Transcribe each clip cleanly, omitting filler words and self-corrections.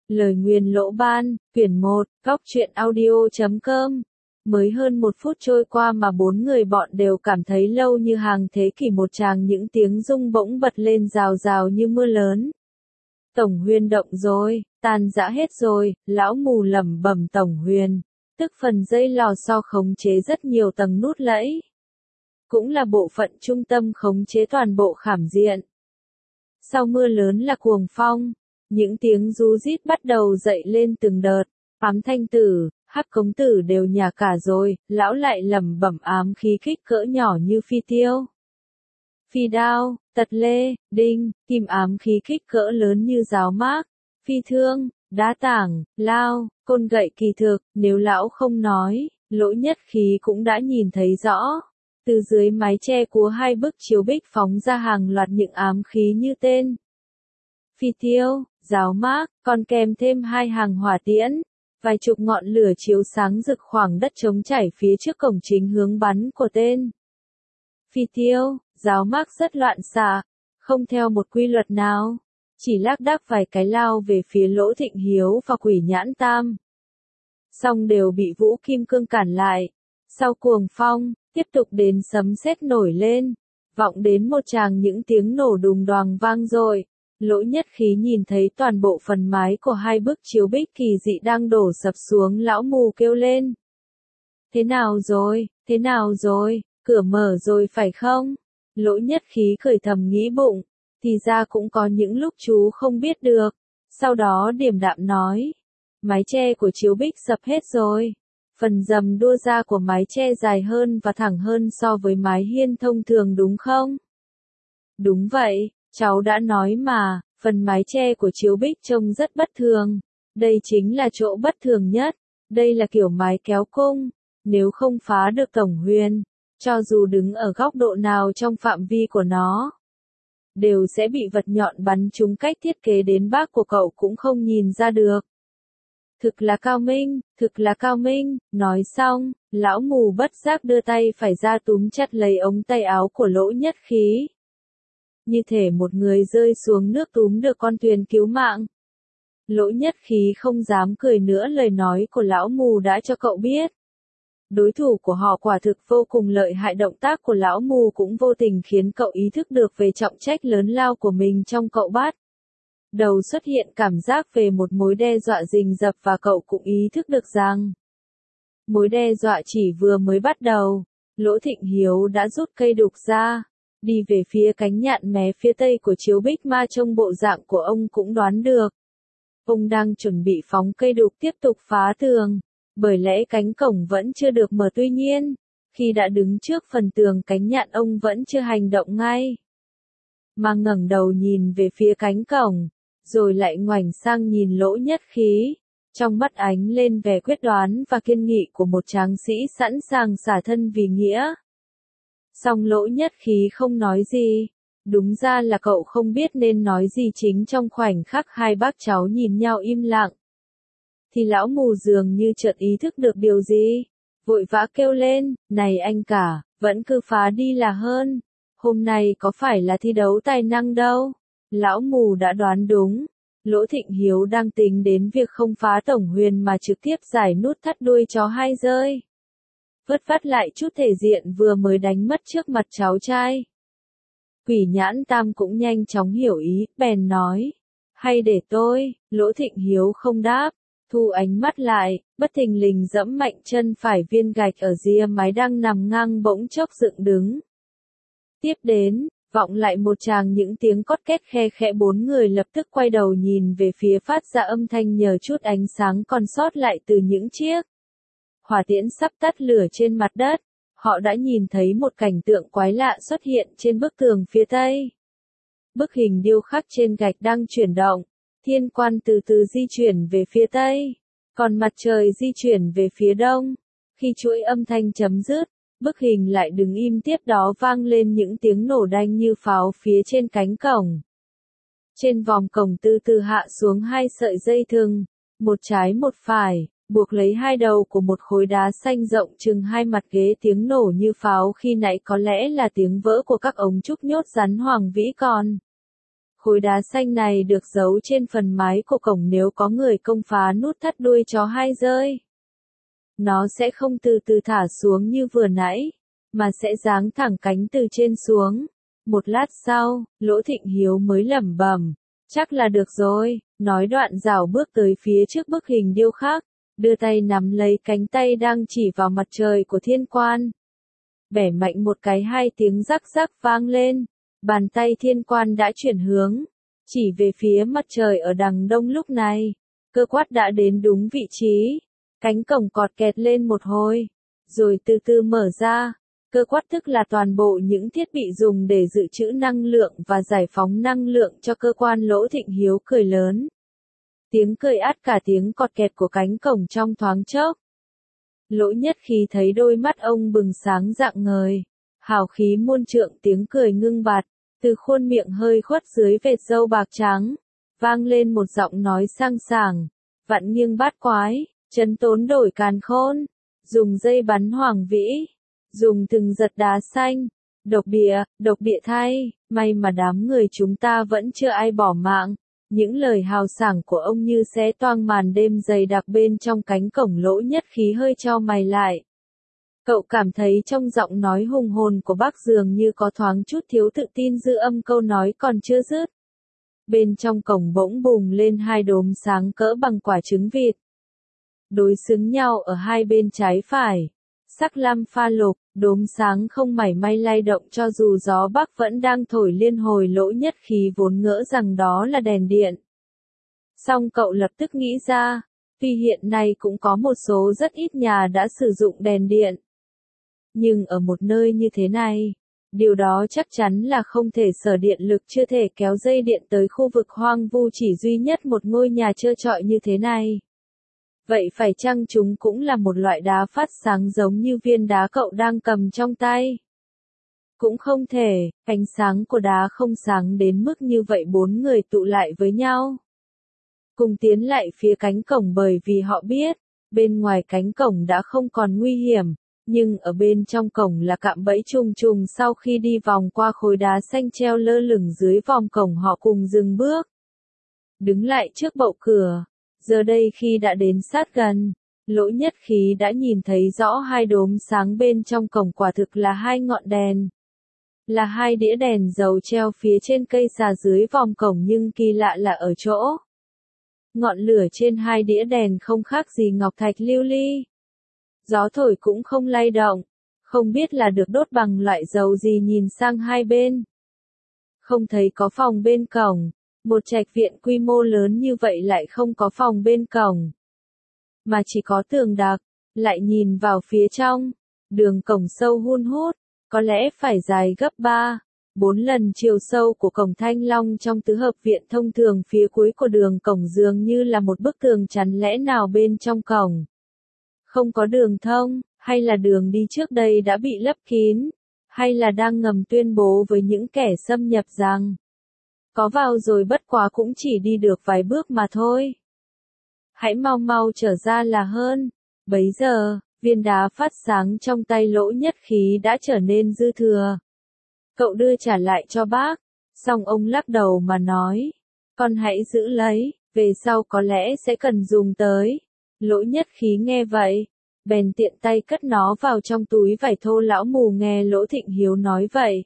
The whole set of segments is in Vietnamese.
Lời nguyền lỗ ban, quyển 1, góc truyện audio.com. Mới hơn 1 phút trôi qua mà 4 người bọn đều cảm thấy lâu như hàng thế kỷ một tràng những tiếng rung bỗng bật lên rào rào như mưa lớn. Tổng Huyền động rồi, tan rã hết rồi, lão mù lẩm bẩm Tổng Huyền, tức phần dây lò xo khống chế rất nhiều tầng nút lẫy. Cũng là bộ phận trung tâm khống chế toàn bộ khảm diện. Sau mưa lớn là cuồng phong. Những tiếng ru rít bắt đầu dậy lên từng đợt, ám thanh tử, hắc cống tử đều nhà cả rồi, lão lại lẩm bẩm ám khí kích cỡ nhỏ như phi tiêu. Phi đao, tật lê, đinh, kim ám khí kích cỡ lớn như giáo mác, phi thương, đá tảng, lao, côn gậy kỳ thực, nếu lão không nói, Lỗ Nhất Khí cũng đã nhìn thấy rõ. Từ dưới mái che của hai bức chiếu bích phóng ra hàng loạt những ám khí như tên. Phi tiêu, giáo mác, còn kèm thêm 2 hàng hỏa tiễn, vài chục ngọn lửa chiếu sáng rực khoảng đất trống trải phía trước cổng chính hướng bắn của tên. Phi tiêu, giáo mác rất loạn xạ, không theo một quy luật nào, chỉ lác đác vài cái lao về phía Lỗ Thịnh Hiếu và Quỷ Nhãn Tam. Song đều bị Vũ Kim Cương cản lại. Sau cuồng phong, tiếp tục đến sấm sét nổi lên, vọng đến một tràng những tiếng nổ đùng đoàng vang dội. Lỗ Nhất Khí nhìn thấy toàn bộ phần mái của hai bức chiếu bích kỳ dị đang đổ sập xuống, lão mù kêu lên. Thế nào rồi, thế nào rồi, cửa mở rồi phải không? Lỗ Nhất Khí cười thầm nghĩ bụng, thì ra cũng có những lúc chú không biết được. Sau đó điềm đạm nói, mái che của chiếu bích sập hết rồi. Phần rầm đua ra của mái che dài hơn và thẳng hơn so với mái hiên thông thường đúng không? Đúng vậy. Cháu đã nói mà, phần mái che của chiếu bích trông rất bất thường. Đây chính là chỗ bất thường nhất. Đây là kiểu mái kéo cung. Nếu không phá được Tổng Huyền, cho dù đứng ở góc độ nào trong phạm vi của nó, đều sẽ bị vật nhọn bắn trúng, cách thiết kế đến bác của cậu cũng không nhìn ra được. Thực là cao minh, thực là cao minh. Nói xong, lão mù bất giác đưa tay phải ra túm chặt lấy ống tay áo của Lỗ Nhất Khí. Như thể một người rơi xuống nước túm được con thuyền cứu mạng. Lỗ Nhất Khí không dám cười nữa, lời nói của lão mù đã cho cậu biết. Đối thủ của họ quả thực vô cùng lợi hại, động tác của lão mù cũng vô tình khiến cậu ý thức được về trọng trách lớn lao của mình trong cậu bắt. Đầu xuất hiện cảm giác về một mối đe dọa rình rập và cậu cũng ý thức được rằng mối đe dọa chỉ vừa mới bắt đầu. Lỗ Thịnh Hiếu đã rút cây đục ra, đi về phía cánh nhạn mé phía tây của chiếu bích ma, trông bộ dạng của ông cũng đoán được. Ông đang chuẩn bị phóng cây đục tiếp tục phá tường, bởi lẽ cánh cổng vẫn chưa được mở, tuy nhiên, khi đã đứng trước phần tường cánh nhạn ông vẫn chưa hành động ngay, mà ngẩng đầu nhìn về phía cánh cổng, rồi lại ngoảnh sang nhìn Lỗ Nhất Khí, trong mắt ánh lên vẻ quyết đoán và kiên nghị của một tráng sĩ sẵn sàng xả thân vì nghĩa. Song Lỗ Nhất Khí không nói gì. Đúng ra là cậu không biết nên nói gì. Chính trong khoảnh khắc hai bác cháu nhìn nhau im lặng, thì lão mù dường như chợt ý thức được điều gì, vội vã kêu lên, này anh cả, vẫn cứ phá đi là hơn. Hôm nay có phải là thi đấu tài năng đâu. Lão mù đã đoán đúng. Lỗ Thịnh Hiếu đang tính đến việc không phá Tổng Huyền mà trực tiếp giải nút thắt đuôi chó hai rơi. Vất vát lại chút thể diện vừa mới đánh mất trước mặt cháu trai. Quỷ Nhãn Tam cũng nhanh chóng hiểu ý, bèn nói, hay để tôi. Lỗ Thịnh Hiếu không đáp, thu ánh mắt lại, bất thình lình giẫm mạnh chân phải, viên gạch ở ria mái đang nằm ngang bỗng chốc dựng đứng. Tiếp đến, vọng lại một tràng những tiếng cót két khe khẽ, 4 người lập tức quay đầu nhìn về phía phát ra âm thanh nhờ chút ánh sáng còn sót lại từ những chiếc hỏa tiễn sắp tắt lửa trên mặt đất. Họ đã nhìn thấy một cảnh tượng quái lạ xuất hiện trên bức tường phía tây. Bức hình điêu khắc trên gạch đang chuyển động, thiên quan từ từ di chuyển về phía tây, còn mặt trời di chuyển về phía đông. Khi chuỗi âm thanh chấm dứt, bức hình lại đứng im, tiếp đó vang lên những tiếng nổ đanh như pháo phía trên cánh cổng. Trên vòng cổng từ từ hạ xuống 2 sợi dây thừng, một trái một phải, buộc lấy hai đầu của một khối đá xanh rộng chừng 2 mặt ghế. Tiếng nổ như pháo khi nãy có lẽ là tiếng vỡ của các ống trúc nhốt rắn Hoàng Vĩ, còn Khối đá xanh này được giấu trên phần mái của cổng, nếu có người công phá nút thắt đuôi chó hay rơi. Nó sẽ không từ từ thả xuống như vừa nãy, mà sẽ giáng thẳng cánh từ trên xuống. Một lát sau, Lỗ Thịnh Hiếu mới lẩm bẩm, chắc là được rồi, nói đoạn rảo bước tới phía trước bức hình điêu khắc, đưa tay nắm lấy cánh tay đang chỉ vào mặt trời của Thiên Quan. Bẻ mạnh một cái, hai tiếng rắc rắc vang lên, bàn tay Thiên Quan đã chuyển hướng, chỉ về phía mặt trời ở đằng đông. Lúc này, cơ quát đã đến đúng vị trí, cánh cổng cọt kẹt lên một hồi, rồi từ từ mở ra. Cơ quát tức là toàn bộ những thiết bị dùng để dự trữ năng lượng và giải phóng năng lượng cho cơ quan. Lỗ Thịnh Hiếu cười lớn. Tiếng cười át cả tiếng cọt kẹt của cánh cổng trong thoáng chốc. Lỗ Nhất Khí thấy đôi mắt ông bừng sáng rạng ngời, hào khí muôn trượng, tiếng cười ngưng bặt, từ khuôn miệng hơi khuất dưới vệt râu bạc trắng, vang lên một giọng nói sang sảng, vạn nghiêng bát quái, trấn tốn đổi càn khôn, dùng dây bắn hoàng vĩ, dùng thừng giật đá xanh, độc địa thay, may mà đám người chúng ta vẫn chưa ai bỏ mạng. Những lời hào sảng của ông như xé toang màn đêm dày đặc bên trong cánh cổng. Lỗ Nhất Khí hơi chau mày lại. Cậu cảm thấy trong giọng nói hùng hồn của bác dường như có thoáng chút thiếu tự tin, dư âm câu nói còn chưa dứt. Bên trong cổng bỗng bùng lên hai đốm sáng cỡ bằng quả trứng vịt. Đối xứng nhau ở hai bên trái phải. Sắc lam pha lục, đốm sáng không mảy may lay động cho dù gió bắc vẫn đang thổi liên hồi. Lỗ Nhất Khí vốn ngỡ rằng đó là đèn điện. Song cậu lập tức nghĩ ra, tuy hiện nay cũng có một số rất ít nhà đã sử dụng đèn điện. Nhưng ở một nơi như thế này, điều đó chắc chắn là không thể. Sở Điện lực chưa thể kéo dây điện tới khu vực hoang vu chỉ duy nhất một ngôi nhà trơ trọi như thế này. Vậy phải chăng chúng cũng là một loại đá phát sáng giống như viên đá cậu đang cầm trong tay? Cũng không thể, ánh sáng của đá không sáng đến mức như vậy. Bốn người tụ lại với nhau, cùng tiến lại phía cánh cổng, bởi vì họ biết, bên ngoài cánh cổng đã không còn nguy hiểm, nhưng ở bên trong cổng là cạm bẫy trùng trùng. Sau khi đi vòng qua khối đá xanh treo lơ lửng dưới vòng cổng, họ cùng dừng bước, đứng lại trước bậu cửa. Giờ đây khi đã đến sát gần, Lỗ Nhất Khí đã nhìn thấy rõ hai đốm sáng bên trong cổng. Quả thực là hai ngọn đèn, là hai đĩa đèn dầu treo phía trên cây xà dưới vòng cổng. Nhưng kỳ lạ là ở chỗ, ngọn lửa trên hai đĩa đèn không khác gì ngọc thạch lưu ly. Gió thổi cũng không lay động, không biết là được đốt bằng loại dầu gì. Nhìn sang hai bên, không thấy có phòng bên cổng. Một trạch viện quy mô lớn như vậy lại không có phòng bên cổng, mà chỉ có tường đặc. Lại nhìn vào phía trong, đường cổng sâu hun hút, có lẽ phải dài gấp 3-4 lần chiều sâu của cổng Thanh Long trong tứ hợp viện thông thường. Phía cuối của đường cổng dường như là một bức tường chắn. Lẽ nào bên trong cổng không có đường thông, hay là đường đi trước đây đã bị lấp kín, hay là đang ngầm tuyên bố với những kẻ xâm nhập rằng có vào rồi, bất quá cũng chỉ đi được vài bước mà thôi. Hãy mau mau trở ra là hơn. Bấy giờ, viên đá phát sáng trong tay Lỗ Nhất Khí đã trở nên dư thừa. Cậu đưa trả lại cho bác, xong ông lắc đầu mà nói, con hãy giữ lấy, về sau có lẽ sẽ cần dùng tới. Lỗ Nhất Khí nghe vậy, bèn tiện tay cất nó vào trong túi vải thô. Lão mù nghe Lỗ Thịnh Hiếu nói vậy,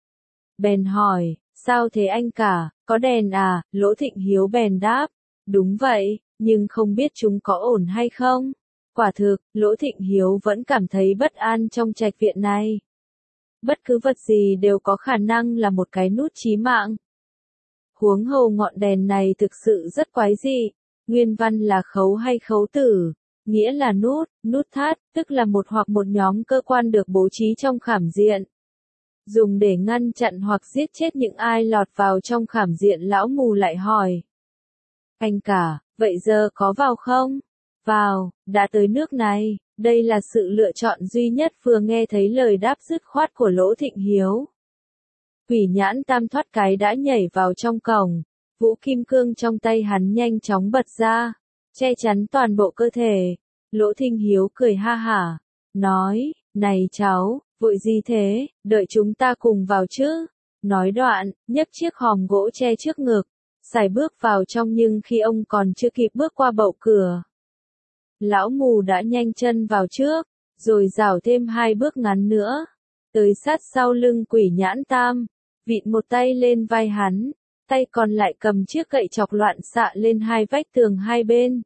bèn hỏi, sao thế anh cả, có đèn à? Lỗ Thịnh Hiếu bèn đáp, đúng vậy, nhưng không biết chúng có ổn hay không. Quả thực, Lỗ Thịnh Hiếu vẫn cảm thấy bất an trong trạch viện này. Bất cứ vật gì đều có khả năng là một cái nút chí mạng. Huống hồ ngọn đèn này thực sự rất quái dị. Nguyên văn là khấu hay khấu tử, nghĩa là nút thắt, tức là một hoặc một nhóm cơ quan được bố trí trong khảm diện, dùng để ngăn chặn hoặc giết chết những ai lọt vào trong khảm diện. Lão mù lại hỏi, anh cả, vậy giờ có vào không? Vào, đã tới nước này, đây là sự lựa chọn duy nhất. Vừa nghe thấy lời đáp dứt khoát của Lỗ Thịnh Hiếu, Quỷ Nhãn Tam thoát cái đã nhảy vào trong cổng. Vũ kim cương trong tay hắn nhanh chóng bật ra, che chắn toàn bộ cơ thể. Lỗ Thịnh Hiếu cười ha hả, nói, này cháu, vội gì thế, đợi chúng ta cùng vào chứ. Nói đoạn, nhấc chiếc hòm gỗ che trước ngực, sải bước vào trong nhưng khi ông còn chưa kịp bước qua bậu cửa. Lão mù đã nhanh chân vào trước, rồi rảo thêm 2 bước ngắn nữa, tới sát sau lưng Quỷ Nhãn Tam, vịn một tay lên vai hắn, tay còn lại cầm chiếc gậy chọc loạn xạ lên 2 vách tường hai bên.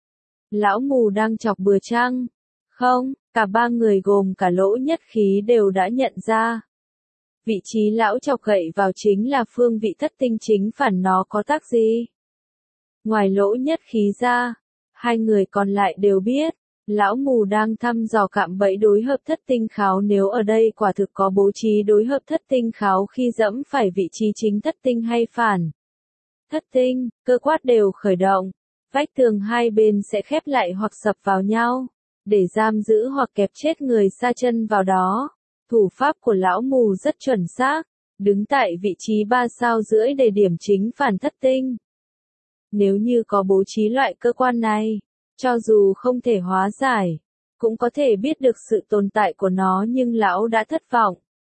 Lão mù đang chọc bừa chăng? Không, cả 3 người gồm cả Lỗ Nhất Khí đều đã nhận ra. Vị trí lão chọc gậy vào chính là phương vị thất tinh chính phản, nó có tác gì? Ngoài Lỗ Nhất Khí ra, 2 người còn lại đều biết, lão mù đang thăm dò cạm bẫy đối hợp thất tinh kháo, nếu ở đây quả thực có bố trí đối hợp thất tinh kháo khi dẫm phải vị trí chính thất tinh hay phản. Thất tinh, cơ quát đều khởi động, vách tường hai bên sẽ khép lại hoặc sập vào nhau, để giam giữ hoặc kẹp chết người sa chân vào đó. Thủ pháp của lão mù rất chuẩn xác, đứng tại vị trí 3 sao rưỡi để điểm chính phản thất tinh. Nếu như có bố trí loại cơ quan này, cho dù không thể hóa giải, cũng có thể biết được sự tồn tại của nó, nhưng lão đã thất vọng.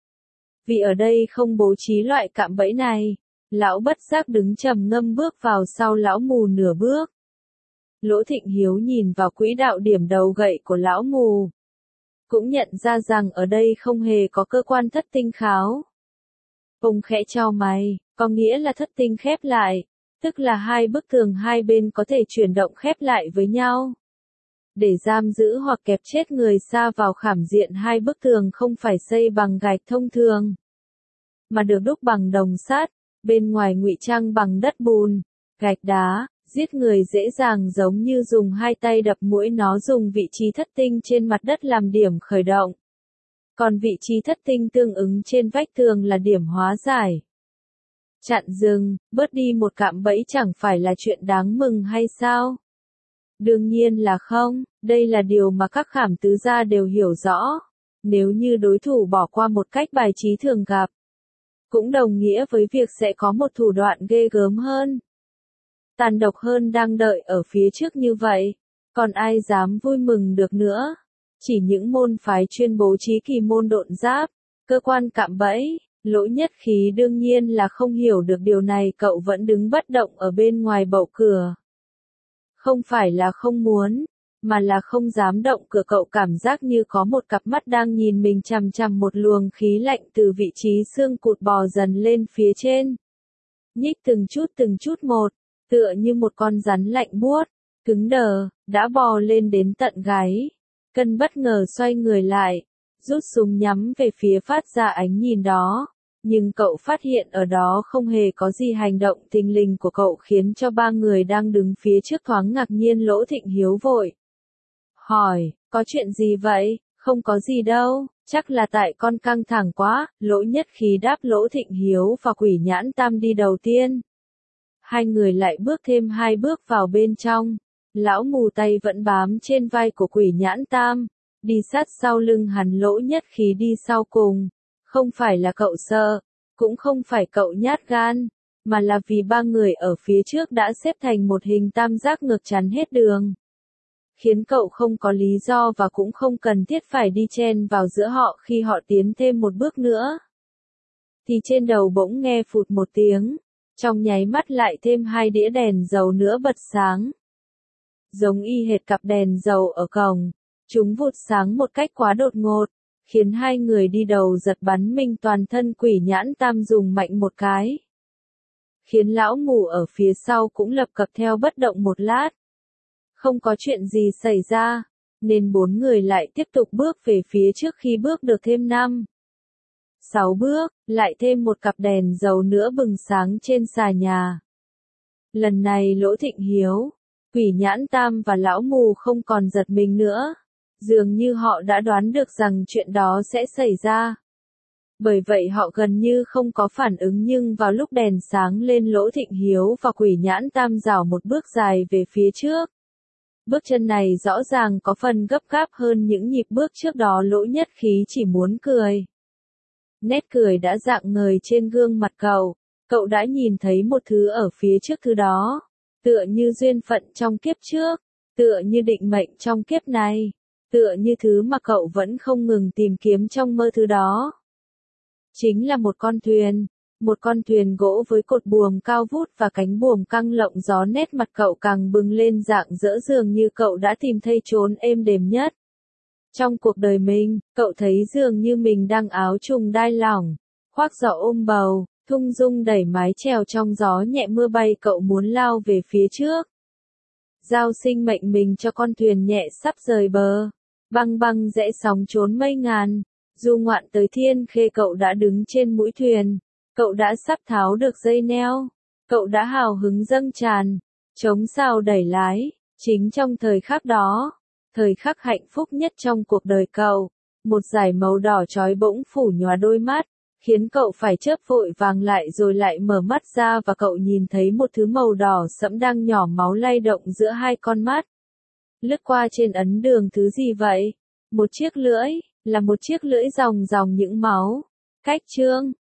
Vì ở đây không bố trí loại cạm bẫy này, lão bất giác đứng trầm ngâm bước vào sau lão mù nửa bước. Lỗ Thịnh Hiếu nhìn vào quỹ đạo điểm đầu gậy của lão mù, cũng nhận ra rằng ở đây không hề có cơ quan thất tinh kháo. Ông khẽ chau mày, có nghĩa là thất tinh khép lại, tức là 2 bức tường hai bên có thể chuyển động khép lại với nhau, để giam giữ hoặc kẹp chết người sa vào khảm diện. 2 bức tường không phải xây bằng gạch thông thường, mà được đúc bằng đồng sắt, bên ngoài ngụy trang bằng đất bùn, gạch đá. Giết người dễ dàng giống như dùng 2 tay đập mũi, nó dùng vị trí thất tinh trên mặt đất làm điểm khởi động. Còn vị trí thất tinh tương ứng trên vách tường là điểm hóa giải. Chặn dừng, bớt đi một cạm bẫy chẳng phải là chuyện đáng mừng hay sao? Đương nhiên là không, đây là điều mà các khảm tứ gia đều hiểu rõ. Nếu như đối thủ bỏ qua một cách bài trí thường gặp, cũng đồng nghĩa với việc sẽ có một thủ đoạn ghê gớm hơn, tàn độc hơn đang đợi ở phía trước như vậy. Còn ai dám vui mừng được nữa? Chỉ những môn phái chuyên bố trí kỳ môn độn giáp, cơ quan cạm bẫy. Lỗ Nhất Khí đương nhiên là không hiểu được điều này, cậu vẫn đứng bất động ở bên ngoài bậu cửa. Không phải là không muốn, mà là không dám động cửa. Cậu cảm giác như có một cặp mắt đang nhìn mình chằm chằm, một luồng khí lạnh từ vị trí xương cụt bò dần lên phía trên, nhích từng chút một, tựa như một con rắn lạnh buốt, cứng đờ, đã bò lên đến tận gáy. Cân bất ngờ xoay người lại, rút súng nhắm về phía phát ra ánh nhìn đó, nhưng cậu phát hiện ở đó không hề có gì. Hành động thình lình của cậu khiến cho 3 người đang đứng phía trước thoáng ngạc nhiên. Lỗ Thịnh Hiếu vội hỏi, có chuyện gì vậy? Không có gì đâu, chắc là tại con căng thẳng quá. Lỗ Nhất Khí đáp. Lỗ Thịnh Hiếu và Quỷ Nhãn Tam đi đầu tiên. 2 người lại bước thêm 2 bước vào bên trong. Lão mù tay vẫn bám trên vai của Quỷ Nhãn Tam, đi sát sau lưng hắn. Lỗ Nhất Khí đi sau cùng. Không phải là cậu sợ, cũng không phải cậu nhát gan, mà là vì 3 người ở phía trước đã xếp thành một hình tam giác ngược chắn hết đường, khiến cậu không có lý do và cũng không cần thiết phải đi chen vào giữa họ. Khi họ tiến thêm một bước nữa, thì trên đầu bỗng nghe phụt một tiếng, trong nháy mắt lại thêm 2 đĩa đèn dầu nữa bật sáng. Giống y hệt cặp đèn dầu ở cổng, chúng vụt sáng một cách quá đột ngột, khiến 2 người đi đầu giật bắn mình toàn thân. Quỷ Nhãn Tam dùng mạnh một cái, khiến lão mù ở phía sau cũng lập cập theo bất động một lát. Không có chuyện gì xảy ra, nên 4 người lại tiếp tục bước về phía trước. Khi bước được thêm 5, 6 bước, lại thêm một cặp đèn dầu nữa bừng sáng trên xà nhà. Lần này Lỗ Thịnh Hiếu, Quỷ Nhãn Tam và lão mù không còn giật mình nữa. Dường như họ đã đoán được rằng chuyện đó sẽ xảy ra. Bởi vậy họ gần như không có phản ứng, nhưng vào lúc đèn sáng lên, Lỗ Thịnh Hiếu và Quỷ Nhãn Tam rảo một bước dài về phía trước. Bước chân này rõ ràng có phần gấp gáp hơn những nhịp bước trước đó. Lỗ Nhất Khí chỉ muốn cười. Nét cười đã rạng ngời trên gương mặt cậu. Cậu đã nhìn thấy một thứ ở phía trước. Thứ đó, tựa như duyên phận trong kiếp trước, tựa như định mệnh trong kiếp này, tựa như thứ mà cậu vẫn không ngừng tìm kiếm trong mơ. Thứ đó chính là một con thuyền, Một con thuyền gỗ với cột buồm cao vút và cánh buồm căng lộng gió, nét mặt cậu càng bừng lên rạng rỡ, dường như cậu đã tìm thấy chốn êm đềm nhất trong cuộc đời mình. Cậu thấy dường như mình đang áo trùng đai lỏng, khoác giỏ ôm bầu, thung dung đẩy mái chèo trong gió nhẹ mưa bay. Cậu muốn lao về phía trước, giao sinh mệnh mình cho con thuyền nhẹ sắp rời bờ. Băng băng rẽ sóng trốn mây ngàn, du ngoạn tới thiên khê. Cậu đã đứng trên mũi thuyền, cậu đã sắp tháo được dây neo, cậu đã hào hứng dâng tràn, chống sao đẩy lái. Chính trong thời khắc đó, thời khắc hạnh phúc nhất trong cuộc đời cậu, một dải màu đỏ chói bỗng phủ nhòa đôi mắt, khiến cậu phải chớp vội vàng lại rồi lại mở mắt ra, và cậu nhìn thấy một thứ màu đỏ sẫm đang nhỏ máu lay động giữa hai con mắt. Lướt qua trên ấn đường thứ gì vậy? Một chiếc lưỡi, là một chiếc lưỡi ròng ròng những máu. Cách chương